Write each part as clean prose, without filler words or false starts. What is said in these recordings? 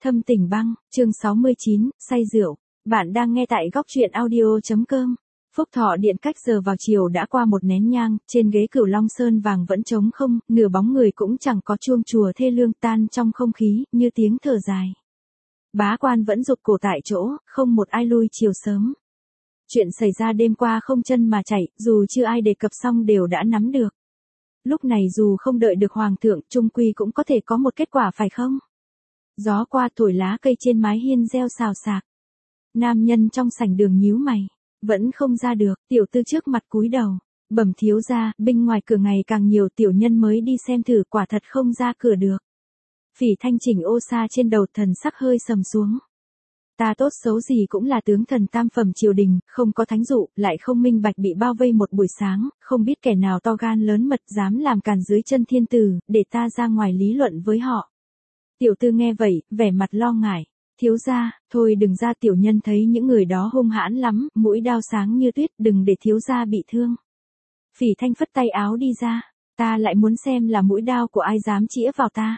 Thâm Tình Băng, chương 69, say rượu. Bạn đang nghe tại góc truyện audio.com. Phúc Thọ Điện cách giờ vào chiều đã qua một nén nhang, trên ghế Cửu Long Sơn vàng vẫn trống không, nửa bóng người cũng chẳng có, chuông chùa thê lương tan trong không khí, như tiếng thở dài. Bá quan vẫn rụt cổ tại chỗ, không một ai lui chiều sớm. Chuyện xảy ra đêm qua không chân mà chạy, dù chưa ai đề cập xong đều đã nắm được. Lúc này dù không đợi được hoàng thượng, chung quy cũng có thể có một kết quả phải không? Gió qua thổi lá cây trên mái hiên reo xào xạc. Nam nhân trong sảnh đường nhíu mày, vẫn không ra được, tiểu tư trước mặt cúi đầu, bẩm thiếu gia, binh ngoài cửa ngày càng nhiều, tiểu nhân mới đi xem thử, quả thật không ra cửa được. Phỉ Thanh chỉnh ô sa trên đầu, thần sắc hơi sầm xuống. Ta tốt xấu gì cũng là tướng thần tam phẩm triều đình, không có thánh dụ, lại không minh bạch bị bao vây một buổi sáng, không biết kẻ nào to gan lớn mật dám làm càn dưới chân thiên tử, để ta ra ngoài lý luận với họ. Tiểu tư nghe vậy, vẻ mặt lo ngại. Thiếu gia, thôi đừng ra, tiểu nhân thấy những người đó hung hãn lắm, mũi đao sáng như tuyết, đừng để thiếu gia bị thương. Phỉ Thanh phất tay áo đi ra, ta lại muốn xem là mũi đao của ai dám chĩa vào ta.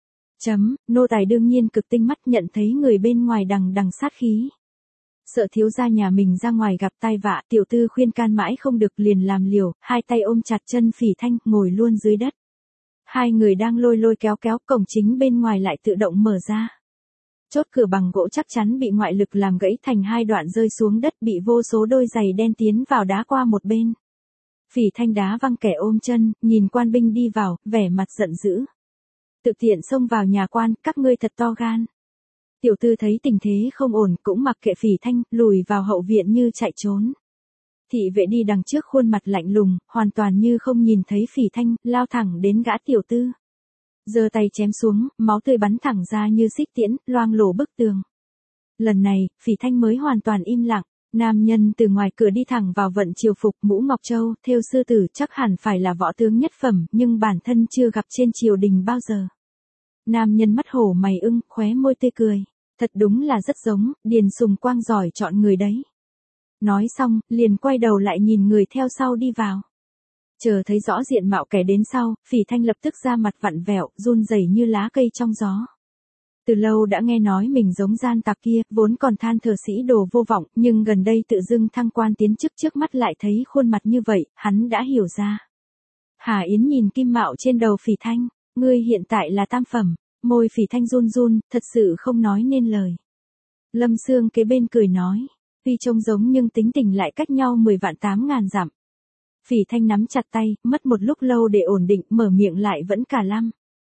Nô tài đương nhiên cực tinh mắt, nhận thấy người bên ngoài đằng đằng sát khí. Sợ thiếu gia nhà mình ra ngoài gặp tai vạ, tiểu tư khuyên can mãi không được, liền làm liều, hai tay ôm chặt chân Phỉ Thanh, ngồi luôn dưới đất. Hai người đang lôi lôi kéo kéo, cổng chính bên ngoài lại tự động mở ra. Chốt cửa bằng gỗ chắc chắn bị ngoại lực làm gãy thành hai đoạn, rơi xuống đất, bị vô số đôi giày đen tiến vào đá qua một bên. Phỉ Thanh đá văng kẻ ôm chân, nhìn quan binh đi vào, vẻ mặt giận dữ. Tự tiện xông vào nhà quan, các ngươi thật to gan. Tiểu tư thấy tình thế không ổn, cũng mặc kệ Phỉ Thanh, lùi vào hậu viện như chạy trốn. Thị vệ đi đằng trước khuôn mặt lạnh lùng, hoàn toàn như không nhìn thấy Phỉ Thanh, lao thẳng đến gã tiểu tư. Giơ tay chém xuống, máu tươi bắn thẳng ra như xích tiễn, loang lổ bức tường. Lần này, Phỉ Thanh mới hoàn toàn im lặng. Nam nhân từ ngoài cửa đi thẳng vào, vận triều phục, mũ ngọc châu, thêu sư tử, chắc hẳn phải là võ tướng nhất phẩm, nhưng bản thân chưa gặp trên triều đình bao giờ. Nam nhân mắt hổ mày ưng, khóe môi tươi cười. Thật đúng là rất giống, Điền Sùng Quang giỏi chọn người đấy. Nói xong, liền quay đầu lại nhìn người theo sau đi vào. Chờ thấy rõ diện mạo kẻ đến sau, Phỉ Thanh lập tức ra mặt vặn vẹo, run rẩy như lá cây trong gió. Từ lâu đã nghe nói mình giống gian tặc kia, vốn còn than thở sĩ đồ vô vọng, nhưng gần đây tự dưng thăng quan tiến chức, trước mắt lại thấy khuôn mặt như vậy, hắn đã hiểu ra. Hà Yến nhìn kim mạo trên đầu Phỉ Thanh, ngươi hiện tại là tam phẩm, môi Phỉ Thanh run run, thật sự không nói nên lời. Lâm Sương kế bên cười nói, tuy trông giống nhưng tính tình lại cách nhau 10.800.000 dặm. Phỉ Thanh nắm chặt tay, mất một lúc lâu để ổn định, mở miệng lại vẫn cả lăm.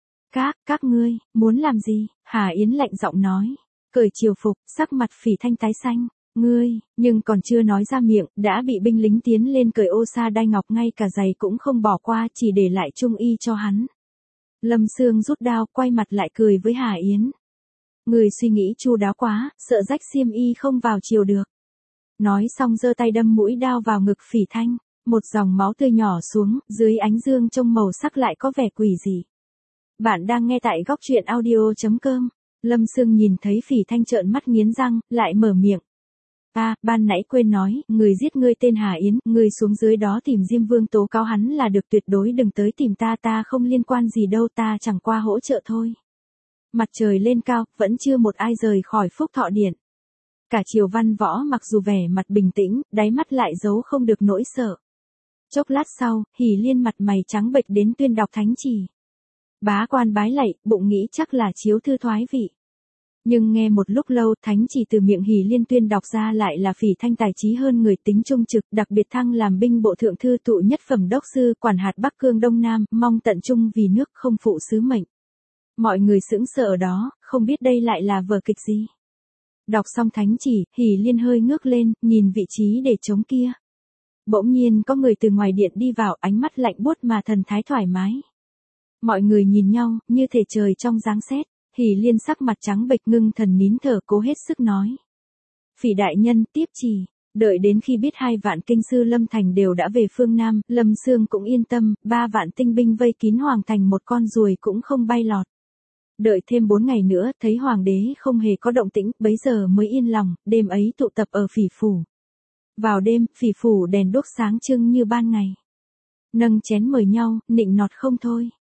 Các ngươi, muốn làm gì? Hà Yến lạnh giọng nói. Cởi triều phục, sắc mặt Phỉ Thanh tái xanh. Ngươi, nhưng còn chưa nói ra miệng, đã bị binh lính tiến lên cởi ô sa đai ngọc, ngay cả giày cũng không bỏ qua, chỉ để lại trung y cho hắn. Lâm Sương rút đao, quay mặt lại cười với Hà Yến. Người suy nghĩ chu đáo quá, sợ rách xiêm y không vào chiều được. Nói xong giơ tay đâm mũi đao vào ngực Phỉ Thanh. Một dòng máu tươi nhỏ xuống, dưới ánh dương trông màu sắc lại có vẻ quỷ dị. Bạn đang nghe tại góc truyện audio.com. Lâm Sương nhìn thấy Phỉ Thanh trợn mắt nghiến răng, lại mở miệng. Ban nãy quên nói, người giết ngươi tên Hà Yến, ngươi xuống dưới đó tìm Diêm Vương tố cáo hắn là được, tuyệt đối đừng tới tìm ta, ta không liên quan gì đâu, ta chẳng qua hỗ trợ thôi. Mặt trời lên cao, vẫn chưa một ai rời khỏi Phúc Thọ Điện. Cả triều văn võ mặc dù vẻ mặt bình tĩnh, đáy mắt lại giấu không được nỗi sợ. Chốc lát sau, Hỉ Liên mặt mày trắng bệch đến tuyên đọc thánh chỉ. Bá quan bái lạy, bụng nghĩ chắc là chiếu thư thoái vị. Nhưng nghe một lúc lâu, thánh chỉ từ miệng Hỉ Liên tuyên đọc ra lại là Phỉ Thanh tài trí hơn người, tính trung trực, đặc biệt thăng làm binh bộ thượng thư, tụ nhất phẩm đốc sư, quản hạt Bắc Cương Đông Nam, mong tận trung vì nước, không phụ sứ mệnh. Mọi người sững sờ ở đó, không biết đây lại là vở kịch gì. Đọc xong thánh chỉ, Hỉ Liên hơi ngước lên, nhìn vị trí để trống kia. Bỗng nhiên có người từ ngoài điện đi vào, ánh mắt lạnh buốt mà thần thái thoải mái. Mọi người nhìn nhau, như thể trời trong giáng sét. Hỉ Liên sắc mặt trắng bệch, ngưng thần nín thở, cố hết sức nói. Phỉ đại nhân, tiếp chỉ. Đợi đến khi biết 2 vạn kinh sư Lâm Thành đều đã về phương Nam, Lâm Sương cũng yên tâm, 3 vạn tinh binh vây kín hoàng thành, một con ruồi cũng không bay lọt. Đợi thêm 4 ngày nữa, thấy hoàng đế không hề có động tĩnh, bấy giờ mới yên lòng, đêm ấy tụ tập ở Phỉ phủ. Vào đêm, Phỉ phủ đèn đuốc sáng trưng như ban ngày. Nâng chén mời nhau, nịnh nọt không thôi.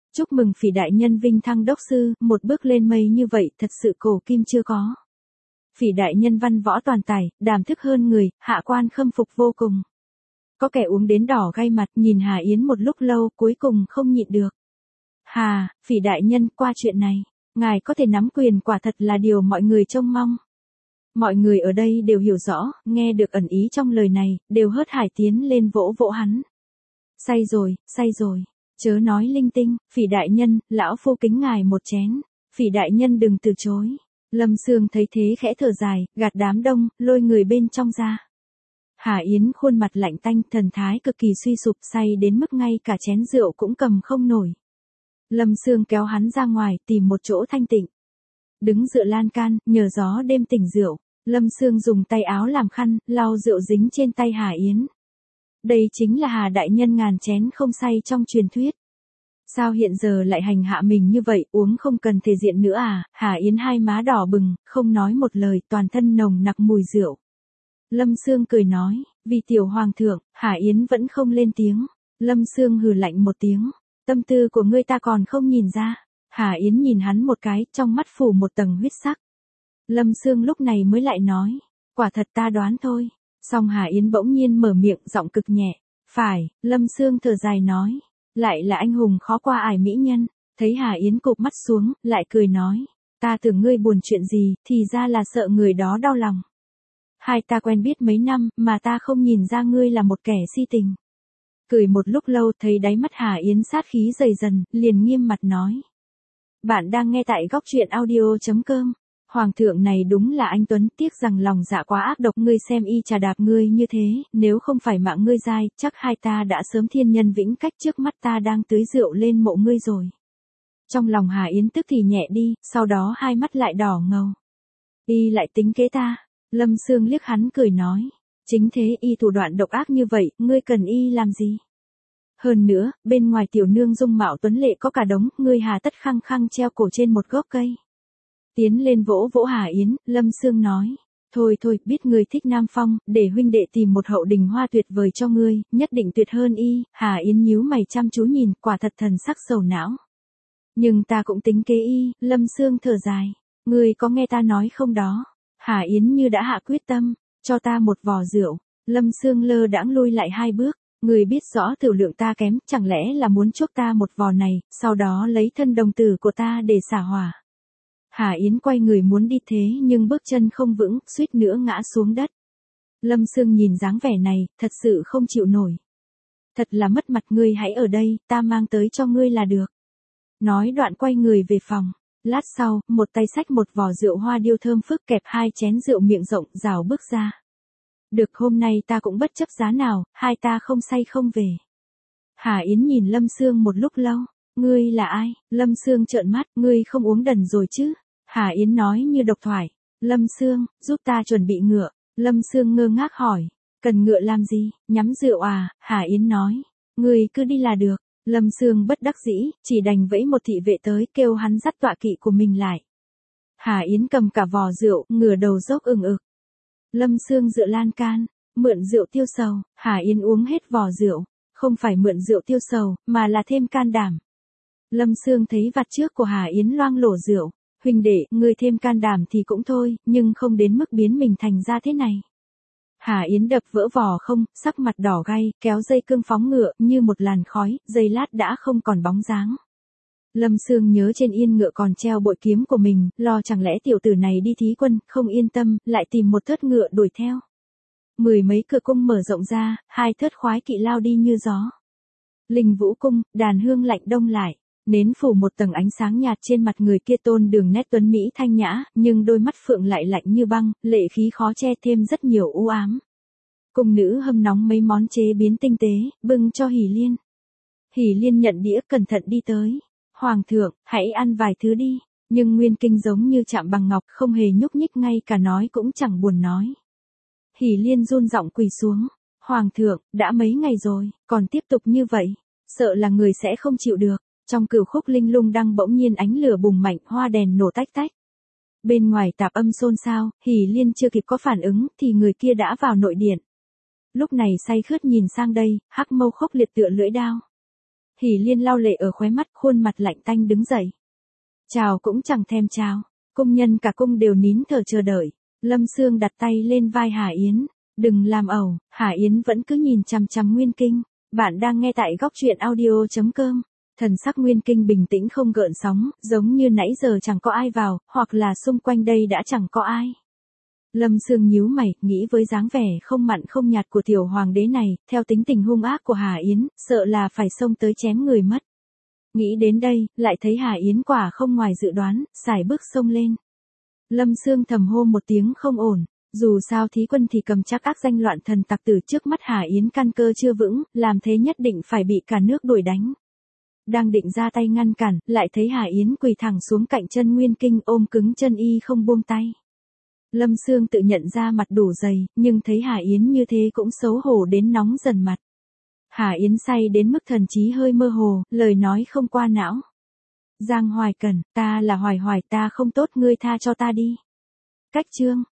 Chúc mừng Phỉ đại nhân vinh thăng đốc sư, một bước lên mây như vậy thật sự cổ kim chưa có. Phỉ đại nhân văn võ toàn tài, đàm thức hơn người, hạ quan khâm phục vô cùng. Có kẻ uống đến đỏ gai mặt, nhìn Hà Yến một lúc lâu, cuối cùng không nhịn được. Hà, Phỉ đại nhân, qua chuyện này, ngài có thể nắm quyền quả thật là điều mọi người trông mong. Mọi người ở đây đều hiểu rõ, nghe được ẩn ý trong lời này, đều hớt hải tiến lên vỗ vỗ hắn. Say rồi, chớ nói linh tinh, Phỉ đại nhân, lão phu kính ngài một chén, Phỉ đại nhân đừng từ chối. Lâm Sương thấy thế khẽ thở dài, gạt đám đông, lôi người bên trong ra. Hà Yến khuôn mặt lạnh tanh, thần thái cực kỳ suy sụp, say đến mức ngay cả chén rượu cũng cầm không nổi. Lâm Sương kéo hắn ra ngoài, tìm một chỗ thanh tịnh. Đứng dựa lan can, nhờ gió đêm tỉnh rượu. Lâm Sương dùng tay áo làm khăn, lau rượu dính trên tay Hà Yến. Đây chính là Hà đại nhân ngàn chén không say trong truyền thuyết. Sao hiện giờ lại hành hạ mình như vậy, uống không cần thể diện nữa à? Hà Yến hai má đỏ bừng, không nói một lời, toàn thân nồng nặc mùi rượu. Lâm Sương cười nói, vì tiểu hoàng thượng, Hà Yến vẫn không lên tiếng. Lâm Sương hừ lạnh một tiếng, tâm tư của ngươi ta còn không nhìn ra. Hà Yến nhìn hắn một cái, trong mắt phủ một tầng huyết sắc. Lâm Sương lúc này mới lại nói, quả thật ta đoán thôi. Song Hà Yến bỗng nhiên mở miệng, giọng cực nhẹ. Phải, Lâm Sương thở dài nói, lại là anh hùng khó qua ải mỹ nhân. Thấy Hà Yến cụp mắt xuống, lại cười nói, ta tưởng ngươi buồn chuyện gì, thì ra là sợ người đó đau lòng. Hai ta quen biết mấy năm, mà ta không nhìn ra ngươi là một kẻ si tình. Cười một lúc lâu, thấy đáy mắt Hà Yến sát khí dày dần, liền nghiêm mặt nói. Bạn đang nghe tại góc truyện audio.com. Hoàng thượng này đúng là anh Tuấn, tiếc rằng lòng dạ quá ác độc, ngươi xem y trà đạp ngươi như thế, nếu không phải mạng ngươi dai, chắc hai ta đã sớm thiên nhân vĩnh cách, trước mắt ta đang tưới rượu lên mộ ngươi rồi. Trong lòng Hà Yến tức thì nhẹ đi, sau đó hai mắt lại đỏ ngầu. Y lại tính kế ta. Lâm Sương liếc hắn cười nói, chính thế, y thủ đoạn độc ác như vậy, ngươi cần y làm gì? Hơn nữa, bên ngoài tiểu nương dung mạo tuấn lệ có cả đống, ngươi hà tất khăng khăng treo cổ trên một gốc cây. Tiến lên vỗ vỗ Hà Yến, Lâm Sương nói, thôi, biết ngươi thích Nam Phong, để huynh đệ tìm một hậu đình hoa tuyệt vời cho ngươi, nhất định tuyệt hơn y. Hà Yến nhíu mày chăm chú nhìn, quả thật thần sắc sầu não. Nhưng ta cũng tính kế y. Lâm Sương thở dài, ngươi có nghe ta nói không đó? Hà Yến như đã hạ quyết tâm, cho ta một vò rượu. Lâm Sương lơ đãng lui lại hai bước, ngươi biết rõ tiểu lượng ta kém, chẳng lẽ là muốn chuốc ta một vò này, sau đó lấy thân đồng tử của ta để xả hỏa. Hà Yến quay người muốn đi thế nhưng bước chân không vững, suýt nữa ngã xuống đất. Lâm Sương nhìn dáng vẻ này, thật sự không chịu nổi. Thật là mất mặt, ngươi hãy ở đây, ta mang tới cho ngươi là được. Nói đoạn quay người về phòng. Lát sau, một tay xách một vò rượu hoa điêu thơm phức, kẹp hai chén rượu miệng rộng, rảo bước ra. Được, hôm nay ta cũng bất chấp giá nào, hai ta không say không về. Hà Yến nhìn Lâm Sương một lúc lâu. Ngươi là ai? Lâm Sương trợn mắt, ngươi không uống đần rồi chứ? Hà Yến nói như độc thoại. Lâm Sương, giúp ta chuẩn bị ngựa. Lâm Sương ngơ ngác hỏi. Cần ngựa làm gì? Nhắm rượu à? Hà Yến nói. Ngươi cứ đi là được. Lâm Sương bất đắc dĩ, chỉ đành vẫy một thị vệ tới, kêu hắn dắt tọa kỵ của mình lại. Hà Yến cầm cả vò rượu, ngửa đầu dốc ừng ực. Lâm Sương dựa lan can, mượn rượu tiêu sầu. Hà Yến uống hết vò rượu. Không phải mượn rượu tiêu sầu, mà là thêm can đảm. Lâm Sương thấy vạt trước của Hà Yến loang lổ rượu. Huynh đệ, ngươi thêm can đảm thì cũng thôi, nhưng không đến mức biến mình thành ra thế này. Hà Yến đập vỡ vò không, sắc mặt đỏ gay, kéo dây cương phóng ngựa, như một làn khói, giây lát đã không còn bóng dáng. Lâm Sương nhớ trên yên ngựa còn treo bội kiếm của mình, lo chẳng lẽ tiểu tử này đi thí quân, không yên tâm, lại tìm một thớt ngựa đuổi theo. Mười mấy cửa cung mở rộng ra, hai thớt khoái kỵ lao đi như gió. Linh Vũ cung, đàn hương lạnh đông lại. Nến phủ một tầng ánh sáng nhạt trên mặt người kia, tôn đường nét tuấn mỹ thanh nhã, nhưng đôi mắt phượng lại lạnh như băng, lệ khí khó che, thêm rất nhiều u ám. Cung nữ hâm nóng mấy món chế biến tinh tế, bưng cho Hỷ Liên. Hỷ Liên nhận đĩa cẩn thận đi tới. Hoàng thượng, hãy ăn vài thứ đi. Nhưng Nguyên Kinh giống như chạm bằng ngọc, không hề nhúc nhích, ngay cả nói cũng chẳng buồn nói. Hỷ Liên run giọng quỳ xuống. Hoàng thượng, đã mấy ngày rồi, còn tiếp tục như vậy, sợ là người sẽ không chịu được. Trong cửu khúc linh lung đăng bỗng nhiên ánh lửa bùng mạnh, hoa đèn nổ tách tách. Bên ngoài tạp âm xôn xao, Hỷ Liên chưa kịp có phản ứng, thì người kia đã vào nội điện. Lúc này say khướt nhìn sang đây, hắc mâu khốc liệt tựa lưỡi đao. Hỷ Liên lau lệ ở khóe mắt, khuôn mặt lạnh tanh đứng dậy. Chào cũng chẳng thèm chào, cung nhân cả cung đều nín thở chờ đợi. Lâm Sương đặt tay lên vai Hà Yến, đừng làm ẩu. Hà Yến vẫn cứ nhìn chằm chằm Nguyên Kinh. Bạn đang nghe tại góc truyện audio.com. Thần sắc Nguyên Kinh bình tĩnh không gợn sóng, giống như nãy giờ chẳng có ai vào, hoặc là xung quanh đây đã chẳng có ai. Lâm Sương nhíu mày, nghĩ với dáng vẻ không mặn không nhạt của tiểu hoàng đế này, theo tính tình hung ác của Hà Yến, sợ là phải xông tới chém người mất. Nghĩ đến đây, lại thấy Hà Yến quả không ngoài dự đoán, sải bước xông lên. Lâm Sương thầm hô một tiếng không ổn, dù sao thí quân thì cầm chắc ác danh loạn thần tặc tử, trước mắt Hà Yến căn cơ chưa vững, làm thế nhất định phải bị cả nước đuổi đánh. Đang định ra tay ngăn cản, lại thấy Hà Yến quỳ thẳng xuống cạnh chân Nguyên Kinh, ôm cứng chân y không buông tay. Lâm Sương tự nhận ra mặt đủ dày, nhưng thấy Hà Yến như thế cũng xấu hổ đến nóng dần mặt. Hà Yến say đến mức thần trí hơi mơ hồ, lời nói không qua não. Giang Hoài Cẩn, ta là Hoài Hoài, ta không tốt, ngươi tha cho ta đi. Cách chương.